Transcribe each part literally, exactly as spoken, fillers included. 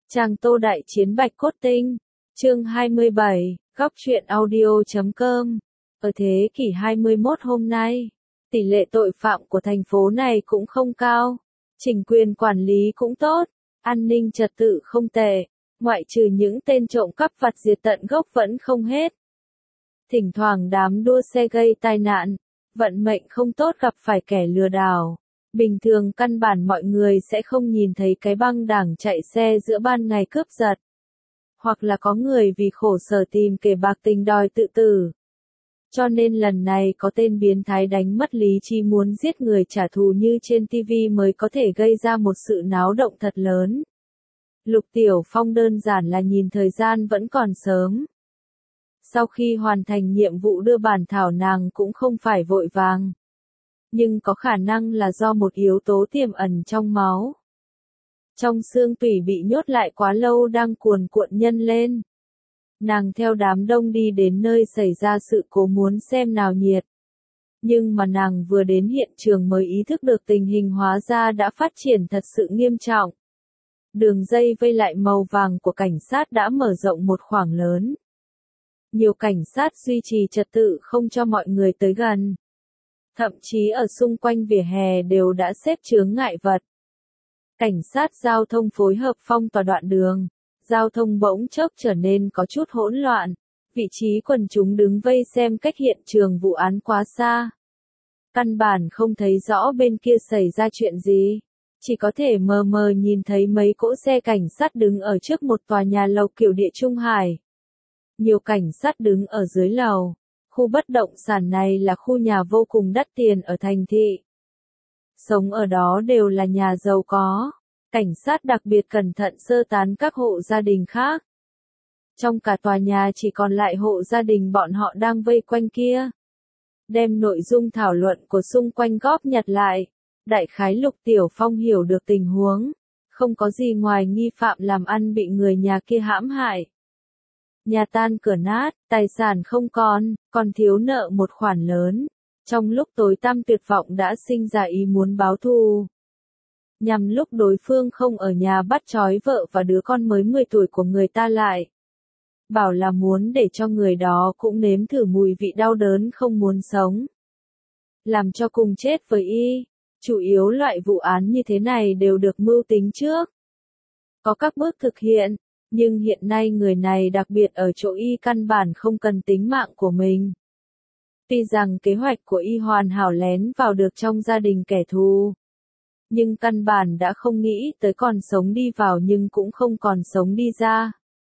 Trang Tô Đại Chiến Bạch Cốt Tinh, chương hai mươi bảy, góc truyện audio chấm com. Ở thế kỷ hai mươi mốt hôm nay, tỷ lệ tội phạm của thành phố này cũng không cao, chính quyền quản lý cũng tốt, an ninh trật tự không tệ, ngoại trừ những tên trộm cắp vặt diệt tận gốc vẫn không hết. Thỉnh thoảng đám đua xe gây tai nạn, vận mệnh không tốt gặp phải kẻ lừa đảo. Bình thường căn bản mọi người sẽ không nhìn thấy cái băng đảng chạy xe giữa ban ngày cướp giật. Hoặc là có người vì khổ sở tìm kẻ bạc tình đòi tự tử. Cho nên lần này có tên biến thái đánh mất lý trí muốn giết người trả thù như trên ti vi mới có thể gây ra một sự náo động thật lớn. Lục Tiểu Phong đơn giản là nhìn thời gian vẫn còn sớm. Sau khi hoàn thành nhiệm vụ đưa bản thảo nàng cũng không phải vội vàng. Nhưng có khả năng là do một yếu tố tiềm ẩn trong máu. Trong xương tủy bị nhốt lại quá lâu đang cuồn cuộn nhân lên. Nàng theo đám đông đi đến nơi xảy ra sự cố muốn xem nào nhiệt. Nhưng mà nàng vừa đến hiện trường mới ý thức được tình hình hóa ra đã phát triển thật sự nghiêm trọng. Đường dây vây lại màu vàng của cảnh sát đã mở rộng một khoảng lớn. Nhiều cảnh sát duy trì trật tự không cho mọi người tới gần. Thậm chí ở xung quanh vỉa hè đều đã xếp chướng ngại vật. Cảnh sát giao thông phối hợp phong tỏa đoạn đường. Giao thông bỗng chốc trở nên có chút hỗn loạn. Vị trí quần chúng đứng vây xem cách hiện trường vụ án quá xa. Căn bản không thấy rõ bên kia xảy ra chuyện gì. Chỉ có thể mờ mờ nhìn thấy mấy cỗ xe cảnh sát đứng ở trước một tòa nhà lầu kiểu Địa Trung Hải. Nhiều cảnh sát đứng ở dưới lầu. Khu bất động sản này là khu nhà vô cùng đắt tiền ở thành thị. Sống ở đó đều là nhà giàu có. Cảnh sát đặc biệt cẩn thận sơ tán các hộ gia đình khác. Trong cả tòa nhà chỉ còn lại hộ gia đình bọn họ đang vây quanh kia. Đem nội dung thảo luận của xung quanh góp nhặt lại. Đại khái Lục Tiểu Phong hiểu được tình huống. Không có gì ngoài nghi phạm làm ăn bị người nhà kia hãm hại. Nhà tan cửa nát, tài sản không còn, còn thiếu nợ một khoản lớn. Trong lúc tối tăm tuyệt vọng đã sinh ra ý muốn báo thù. Nhằm lúc đối phương không ở nhà bắt trói vợ và đứa con mới mười tuổi của người ta lại. Bảo là muốn để cho người đó cũng nếm thử mùi vị đau đớn không muốn sống. Làm cho cùng chết với y. Chủ yếu loại vụ án như thế này đều được mưu tính trước. Có các bước thực hiện. Nhưng hiện nay người này đặc biệt ở chỗ y căn bản không cần tính mạng của mình. Tuy rằng kế hoạch của y hoàn hảo lén vào được trong gia đình kẻ thù. Nhưng căn bản đã không nghĩ tới còn sống đi vào nhưng cũng không còn sống đi ra.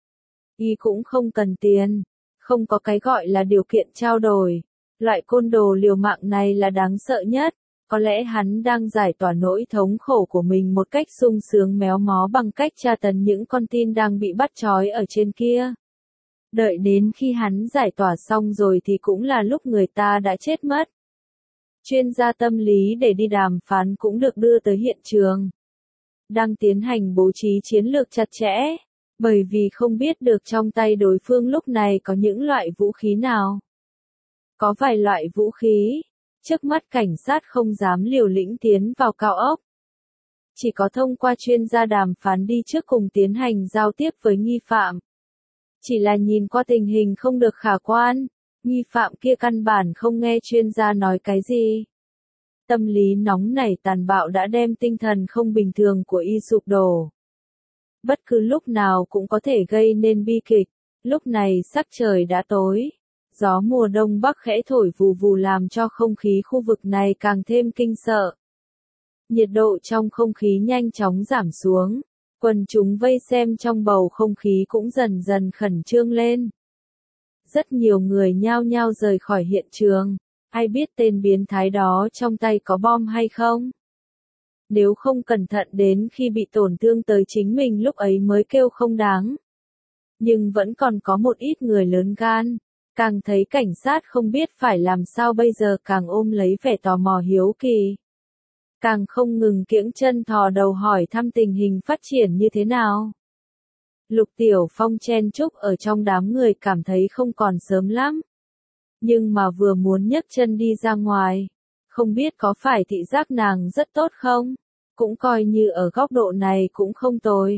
Y cũng không cần tiền. Không có cái gọi là điều kiện trao đổi. Loại côn đồ liều mạng này là đáng sợ nhất. Có lẽ hắn đang giải tỏa nỗi thống khổ của mình một cách sung sướng méo mó bằng cách tra tấn những con tin đang bị bắt trói ở trên kia. Đợi đến khi hắn giải tỏa xong rồi thì cũng là lúc người ta đã chết mất. Chuyên gia tâm lý để đi đàm phán cũng được đưa tới hiện trường. Đang tiến hành bố trí chiến lược chặt chẽ, bởi vì không biết được trong tay đối phương lúc này có những loại vũ khí nào. Có vài loại vũ khí. Trước mắt cảnh sát không dám liều lĩnh tiến vào cao ốc. Chỉ có thông qua chuyên gia đàm phán đi trước cùng tiến hành giao tiếp với nghi phạm. Chỉ là nhìn qua tình hình không được khả quan, nghi phạm kia căn bản không nghe chuyên gia nói cái gì. Tâm lý nóng nảy tàn bạo đã đem tinh thần không bình thường của y sụp đổ. Bất cứ lúc nào cũng có thể gây nên bi kịch, lúc này sắc trời đã tối. Gió mùa đông bắc khẽ thổi vù vù làm cho không khí khu vực này càng thêm kinh sợ. Nhiệt độ trong không khí nhanh chóng giảm xuống. Quần chúng vây xem trong bầu không khí cũng dần dần khẩn trương lên. Rất nhiều người nhao nhao rời khỏi hiện trường. Ai biết tên biến thái đó trong tay có bom hay không? Nếu không cẩn thận đến khi bị tổn thương tới chính mình lúc ấy mới kêu không đáng. Nhưng vẫn còn có một ít người lớn gan. Càng thấy cảnh sát không biết phải làm sao bây giờ càng ôm lấy vẻ tò mò hiếu kỳ. Càng không ngừng kiễng chân thò đầu hỏi thăm tình hình phát triển như thế nào. Lục Tiểu Phong chen chúc ở trong đám người cảm thấy không còn sớm lắm. Nhưng mà vừa muốn nhấc chân đi ra ngoài. Không biết có phải thị giác nàng rất tốt không? Cũng coi như ở góc độ này cũng không tồi.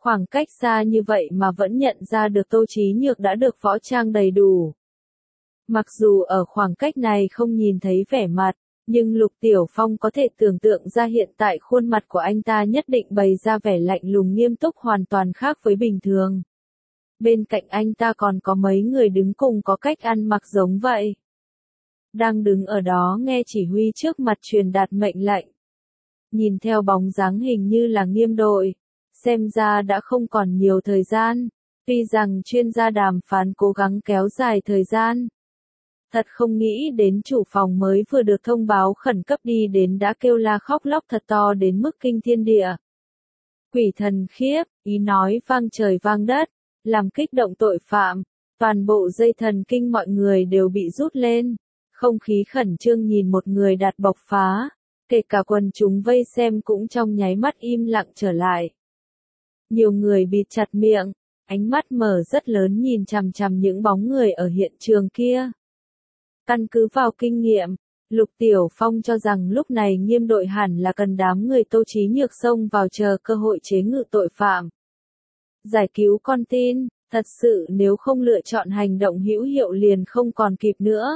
Khoảng cách xa như vậy mà vẫn nhận ra được Tô Chí Nhược đã được võ trang đầy đủ. Mặc dù ở khoảng cách này không nhìn thấy vẻ mặt, nhưng Lục Tiểu Phong có thể tưởng tượng ra hiện tại khuôn mặt của anh ta nhất định bày ra vẻ lạnh lùng nghiêm túc hoàn toàn khác với bình thường. Bên cạnh anh ta còn có mấy người đứng cùng có cách ăn mặc giống vậy. Đang đứng ở đó nghe chỉ huy trước mặt truyền đạt mệnh lệnh. Nhìn theo bóng dáng hình như là Nghiêm đội, xem ra đã không còn nhiều thời gian, tuy rằng chuyên gia đàm phán cố gắng kéo dài thời gian. Thật không nghĩ đến chủ phòng mới vừa được thông báo khẩn cấp đi đến đã kêu la khóc lóc thật to đến mức kinh thiên địa. Quỷ thần khiếp, ý nói vang trời vang đất, làm kích động tội phạm, toàn bộ dây thần kinh mọi người đều bị rút lên, không khí khẩn trương nhìn một người đạt bộc phá, kể cả quần chúng vây xem cũng trong nháy mắt im lặng trở lại. Nhiều người bịt chặt miệng, ánh mắt mở rất lớn nhìn chằm chằm những bóng người ở hiện trường kia. Căn cứ vào kinh nghiệm, Lục Tiểu Phong cho rằng lúc này Nghiêm đội hẳn là cần đám người Tô Chí Nhược xông vào chờ cơ hội chế ngự tội phạm. Giải cứu con tin, thật sự nếu không lựa chọn hành động hữu hiệu liền không còn kịp nữa.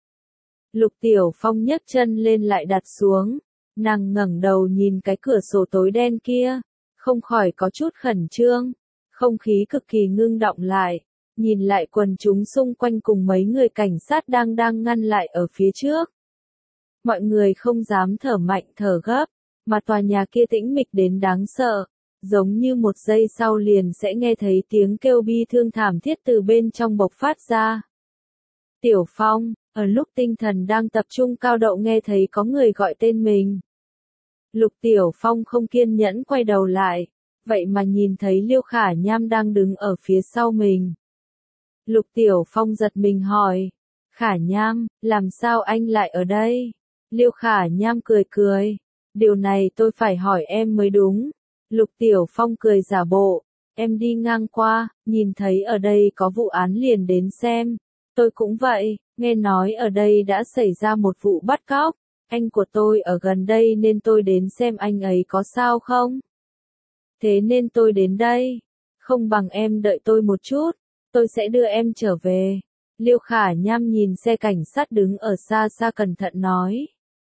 Lục Tiểu Phong nhấc chân lên lại đặt xuống, nàng ngẩng đầu nhìn cái cửa sổ tối đen kia, không khỏi có chút khẩn trương, không khí cực kỳ ngưng động lại. Nhìn lại quần chúng xung quanh cùng mấy người cảnh sát đang đang ngăn lại ở phía trước. Mọi người không dám thở mạnh thở gấp, mà tòa nhà kia tĩnh mịch đến đáng sợ, giống như một giây sau liền sẽ nghe thấy tiếng kêu bi thương thảm thiết từ bên trong bộc phát ra. Tiểu Phong, ở lúc tinh thần đang tập trung cao độ nghe thấy có người gọi tên mình. Lục Tiểu Phong không kiên nhẫn quay đầu lại, vậy mà nhìn thấy Liêu Khả Nham đang đứng ở phía sau mình. Lục Tiểu Phong giật mình hỏi, Khả Nham, làm sao anh lại ở đây? Liêu Khả Nham cười cười, điều này tôi phải hỏi em mới đúng. Lục Tiểu Phong cười giả bộ, em đi ngang qua, nhìn thấy ở đây có vụ án liền đến xem. Tôi cũng vậy, nghe nói ở đây đã xảy ra một vụ bắt cóc, anh của tôi ở gần đây nên tôi đến xem anh ấy có sao không. Thế nên tôi đến đây, không bằng em đợi tôi một chút. Tôi sẽ đưa em trở về. Liêu Khả Nham nhìn xe cảnh sát đứng ở xa xa cẩn thận nói.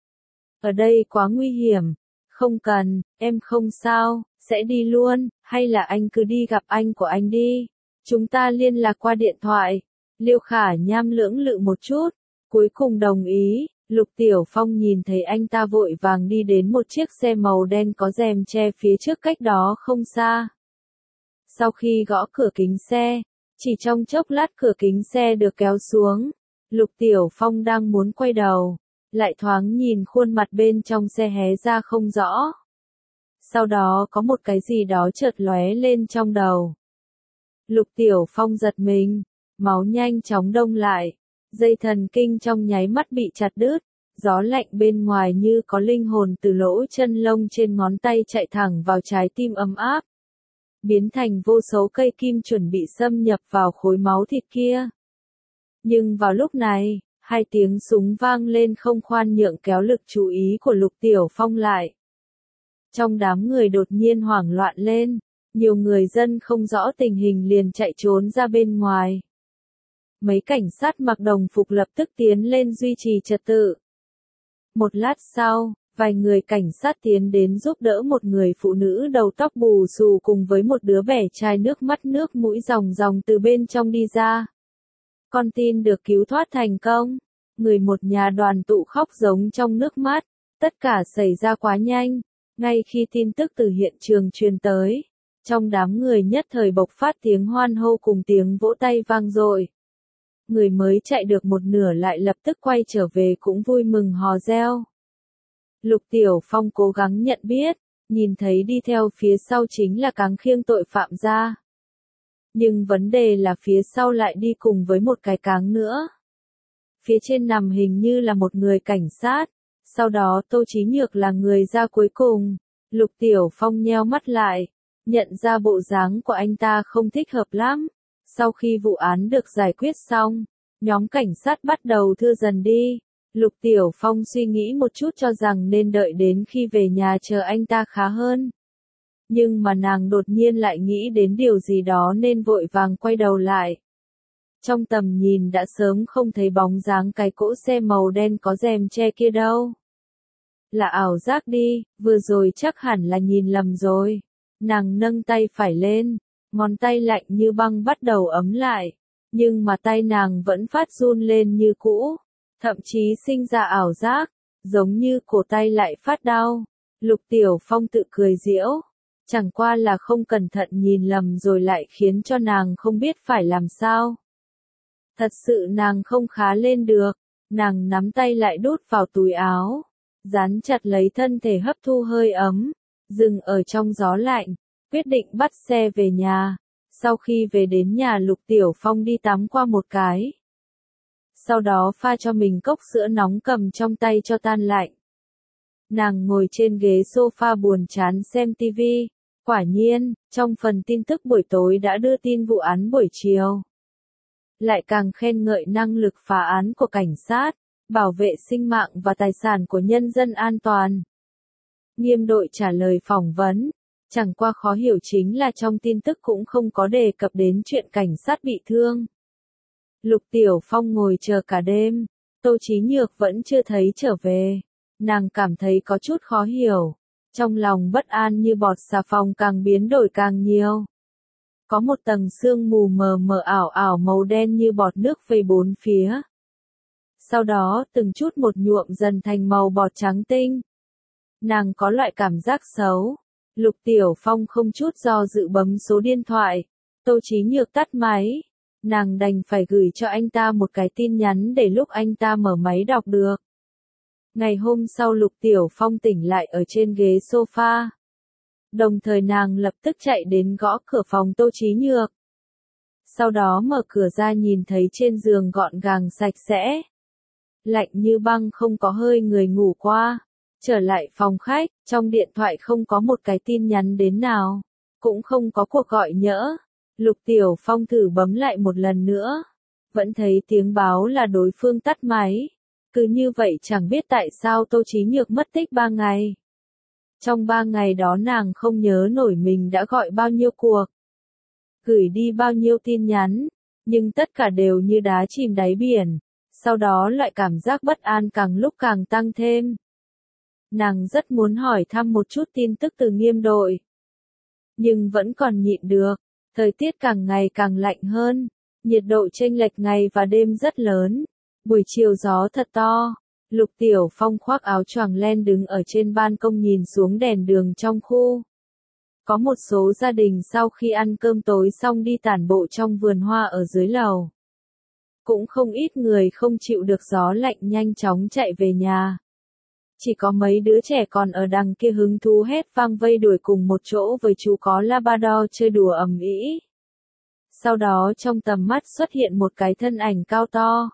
Ở đây quá nguy hiểm. Không cần, em không sao, sẽ đi luôn, hay là anh cứ đi gặp anh của anh đi. Chúng ta liên lạc qua điện thoại. Liêu Khả Nham lưỡng lự một chút, cuối cùng đồng ý. Lục Tiểu Phong nhìn thấy anh ta vội vàng đi đến một chiếc xe màu đen có rèm che phía trước cách đó không xa. Sau khi gõ cửa kính xe, chỉ trong chốc lát cửa kính xe được kéo xuống, Lục Tiểu Phong đang muốn quay đầu, lại thoáng nhìn khuôn mặt bên trong xe hé ra không rõ. Sau đó có một cái gì đó chợt lóe lên trong đầu. Lục Tiểu Phong giật mình, máu nhanh chóng đông lại, dây thần kinh trong nháy mắt bị chặt đứt, gió lạnh bên ngoài như có linh hồn từ lỗ chân lông trên ngón tay chạy thẳng vào trái tim ấm áp. Biến thành vô số cây kim chuẩn bị xâm nhập vào khối máu thịt kia. Nhưng vào lúc này, hai tiếng súng vang lên không khoan nhượng kéo lực chú ý của Lục Tiểu Phong lại. Trong đám người đột nhiên hoảng loạn lên, nhiều người dân không rõ tình hình liền chạy trốn ra bên ngoài. Mấy cảnh sát mặc đồng phục lập tức tiến lên duy trì trật tự. Một lát sau, vài người cảnh sát tiến đến giúp đỡ một người phụ nữ đầu tóc bù xù cùng với một đứa bé trai nước mắt nước mũi ròng ròng từ bên trong đi ra. Con tin được cứu thoát thành công. Người một nhà đoàn tụ khóc giống trong nước mắt. Tất cả xảy ra quá nhanh. Ngay khi tin tức từ hiện trường truyền tới, trong đám người nhất thời bộc phát tiếng hoan hô cùng tiếng vỗ tay vang dội. Người mới chạy được một nửa lại lập tức quay trở về cũng vui mừng hò reo. Lục Tiểu Phong cố gắng nhận biết, nhìn thấy đi theo phía sau chính là cáng khiêng tội phạm ra. Nhưng vấn đề là phía sau lại đi cùng với một cái cáng nữa. Phía trên nằm hình như là một người cảnh sát, sau đó Tô Chí Nhược là người ra cuối cùng. Lục Tiểu Phong nheo mắt lại, nhận ra bộ dáng của anh ta không thích hợp lắm. Sau khi vụ án được giải quyết xong, nhóm cảnh sát bắt đầu thưa dần đi. Lục Tiểu Phong suy nghĩ một chút cho rằng nên đợi đến khi về nhà chờ anh ta khá hơn. Nhưng mà nàng đột nhiên lại nghĩ đến điều gì đó nên vội vàng quay đầu lại. Trong tầm nhìn đã sớm không thấy bóng dáng cái cỗ xe màu đen có rèm che kia đâu. Là ảo giác đi, vừa rồi chắc hẳn là nhìn lầm rồi. Nàng nâng tay phải lên, ngón tay lạnh như băng bắt đầu ấm lại. Nhưng mà tay nàng vẫn phát run lên như cũ, thậm chí sinh ra ảo giác, giống như cổ tay lại phát đau. Lục Tiểu Phong tự cười giễu, chẳng qua là không cẩn thận nhìn lầm rồi lại khiến cho nàng không biết phải làm sao. Thật sự nàng không khá lên được, nàng nắm tay lại đút vào túi áo, dán chặt lấy thân thể hấp thu hơi ấm, dừng ở trong gió lạnh, quyết định bắt xe về nhà. Sau khi về đến nhà Lục Tiểu Phong đi tắm qua một cái. Sau đó pha cho mình cốc sữa nóng cầm trong tay cho tan lạnh. Nàng ngồi trên ghế sofa buồn chán xem tivi. Quả nhiên, trong phần tin tức buổi tối đã đưa tin vụ án buổi chiều. Lại càng khen ngợi năng lực phá án của cảnh sát, bảo vệ sinh mạng và tài sản của nhân dân an toàn. Nghiêm đội trả lời phỏng vấn. Chẳng qua khó hiểu chính là trong tin tức cũng không có đề cập đến chuyện cảnh sát bị thương. Lục Tiểu Phong ngồi chờ cả đêm, Tô Chí Nhược vẫn chưa thấy trở về. Nàng cảm thấy có chút khó hiểu, trong lòng bất an như bọt xà phòng càng biến đổi càng nhiều. Có một tầng sương mù mờ mờ ảo ảo màu đen như bọt nước vây bốn phía. Sau đó từng chút một nhuộm dần thành màu bọt trắng tinh. Nàng có loại cảm giác xấu. Lục Tiểu Phong không chút do dự bấm số điện thoại. Tô Chí Nhược tắt máy. Nàng đành phải gửi cho anh ta một cái tin nhắn để lúc anh ta mở máy đọc được. Ngày hôm sau Lục Tiểu Phong tỉnh lại ở trên ghế sofa. Đồng thời nàng lập tức chạy đến gõ cửa phòng Tô Chí Nhược. Sau đó mở cửa ra nhìn thấy trên giường gọn gàng sạch sẽ. Lạnh như băng không có hơi người ngủ qua. Trở lại phòng khách, trong điện thoại không có một cái tin nhắn đến nào, cũng không có cuộc gọi nhỡ. Lục Tiểu Phong thử bấm lại một lần nữa, vẫn thấy tiếng báo là đối phương tắt máy. Cứ như vậy chẳng biết tại sao Tô Chí Nhược mất tích ba ngày. Trong ba ngày đó nàng không nhớ nổi mình đã gọi bao nhiêu cuộc, gửi đi bao nhiêu tin nhắn, nhưng tất cả đều như đá chìm đáy biển. Sau đó loại cảm giác bất an càng lúc càng tăng thêm. Nàng rất muốn hỏi thăm một chút tin tức từ Nghiêm đội. Nhưng vẫn còn nhịn được, thời tiết càng ngày càng lạnh hơn, nhiệt độ chênh lệch ngày và đêm rất lớn. Buổi chiều gió thật to, Lục Tiểu Phong khoác áo choàng len đứng ở trên ban công nhìn xuống đèn đường trong khu. Có một số gia đình sau khi ăn cơm tối xong đi tản bộ trong vườn hoa ở dưới lầu. Cũng không ít người không chịu được gió lạnh nhanh chóng chạy về nhà. Chỉ có mấy đứa trẻ còn ở đằng kia hứng thú hét vang vây đuổi cùng một chỗ với chú có Labrador chơi đùa ầm ĩ. Sau đó trong tầm mắt xuất hiện một cái thân ảnh cao to.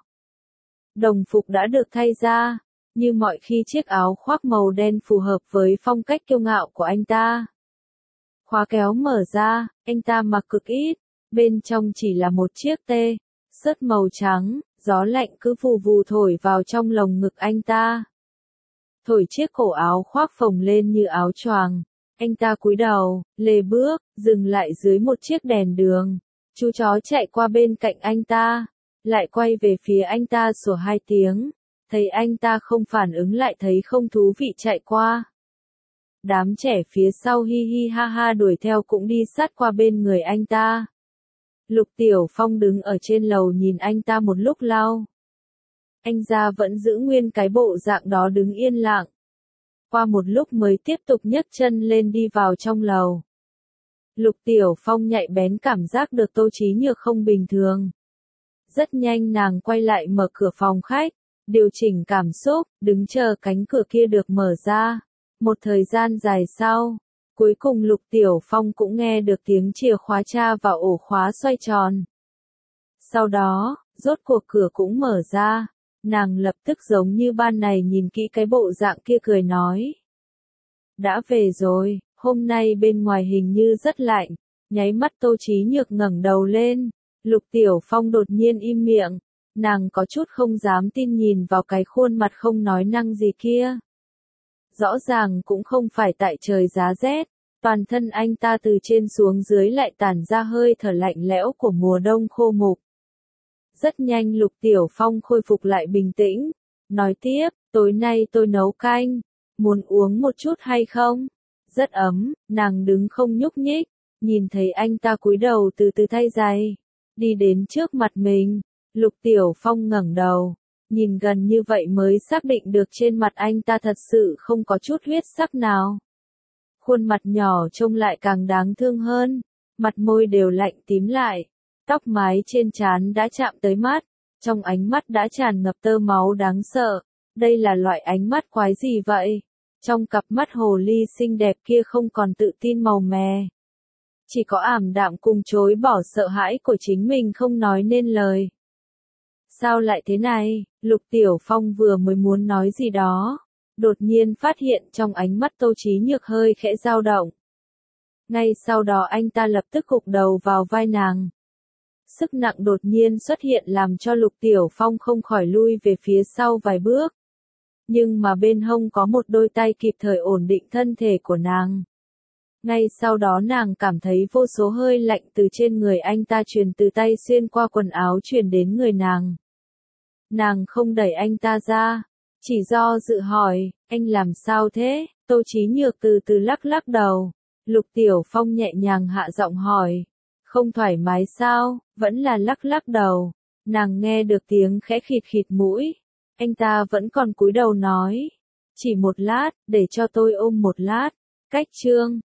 Đồng phục đã được thay ra, như mọi khi chiếc áo khoác màu đen phù hợp với phong cách kiêu ngạo của anh ta. Khóa kéo mở ra, anh ta mặc cực ít, bên trong chỉ là một chiếc tê, sớt màu trắng, gió lạnh cứ vù vù thổi vào trong lồng ngực anh ta. Thổi chiếc cổ áo khoác phồng lên như áo choàng, anh ta cúi đầu, lê bước, dừng lại dưới một chiếc đèn đường. Chú chó chạy qua bên cạnh anh ta, lại quay về phía anh ta sủa hai tiếng, thấy anh ta không phản ứng lại thấy không thú vị chạy qua. Đám trẻ phía sau hi hi ha ha đuổi theo cũng đi sát qua bên người anh ta. Lục Tiểu Phong đứng ở trên lầu nhìn anh ta một lúc lâu. Anh ta vẫn giữ nguyên cái bộ dạng đó đứng yên lặng. Qua một lúc mới tiếp tục nhấc chân lên đi vào trong lầu. Lục Tiểu Phong nhạy bén cảm giác được Tô Chí Nhược không bình thường. Rất nhanh nàng quay lại mở cửa phòng khách, điều chỉnh cảm xúc, đứng chờ cánh cửa kia được mở ra. Một thời gian dài sau, cuối cùng Lục Tiểu Phong cũng nghe được tiếng chìa khóa tra vào ổ khóa xoay tròn. Sau đó, rốt cuộc cửa cũng mở ra, nàng lập tức giống như ban này nhìn kỹ cái bộ dạng kia cười nói. Đã về rồi, hôm nay bên ngoài hình như rất lạnh, nháy mắt Tô Chí Nhược ngẩng đầu lên, Lục Tiểu Phong đột nhiên im miệng, nàng có chút không dám tin nhìn vào cái khuôn mặt không nói năng gì kia. Rõ ràng cũng không phải tại trời giá rét, Toàn thân anh ta từ trên xuống dưới lại tản ra hơi thở lạnh lẽo của mùa đông khô mục. Rất nhanh Lục Tiểu Phong khôi phục lại bình tĩnh, nói tiếp, tối nay tôi nấu canh, muốn uống một chút hay không? Rất ấm, nàng đứng không nhúc nhích, nhìn thấy anh ta cúi đầu từ từ thay giày, đi đến trước mặt mình, Lục Tiểu Phong ngẩng đầu, nhìn gần như vậy mới xác định được trên mặt anh ta thật sự không có chút huyết sắc nào. Khuôn mặt nhỏ trông lại càng đáng thương hơn, mặt môi đều lạnh tím lại, tóc mái trên trán đã chạm tới mắt, trong ánh mắt đã tràn ngập tơ máu đáng sợ. Đây là loại ánh mắt quái gì vậy? Trong cặp mắt hồ ly xinh đẹp kia không còn tự tin màu mè, chỉ có ảm đạm cùng chối bỏ sợ hãi của chính mình không nói nên lời. Sao lại thế này? Lục Tiểu Phong vừa mới muốn nói gì đó, đột nhiên phát hiện trong ánh mắt Tô Chí Nhược hơi khẽ dao động. Ngay sau đó anh ta lập tức gục đầu vào vai nàng. Sức nặng đột nhiên xuất hiện làm cho Lục Tiểu Phong không khỏi lui về phía sau vài bước. Nhưng mà bên hông có một đôi tay kịp thời ổn định thân thể của nàng. Ngay sau đó nàng cảm thấy vô số hơi lạnh từ trên người anh ta truyền từ tay xuyên qua quần áo truyền đến người nàng. Nàng không đẩy anh ta ra, chỉ do dự hỏi, anh làm sao thế? Tô Chí Nhược từ từ lắc lắc đầu. Lục Tiểu Phong nhẹ nhàng hạ giọng hỏi, không thoải mái sao? Vẫn là lắc lắc đầu. Nàng nghe được tiếng khẽ khịt khịt mũi. Anh ta vẫn còn cúi đầu nói, chỉ một lát, để cho tôi ôm một lát. Cách chương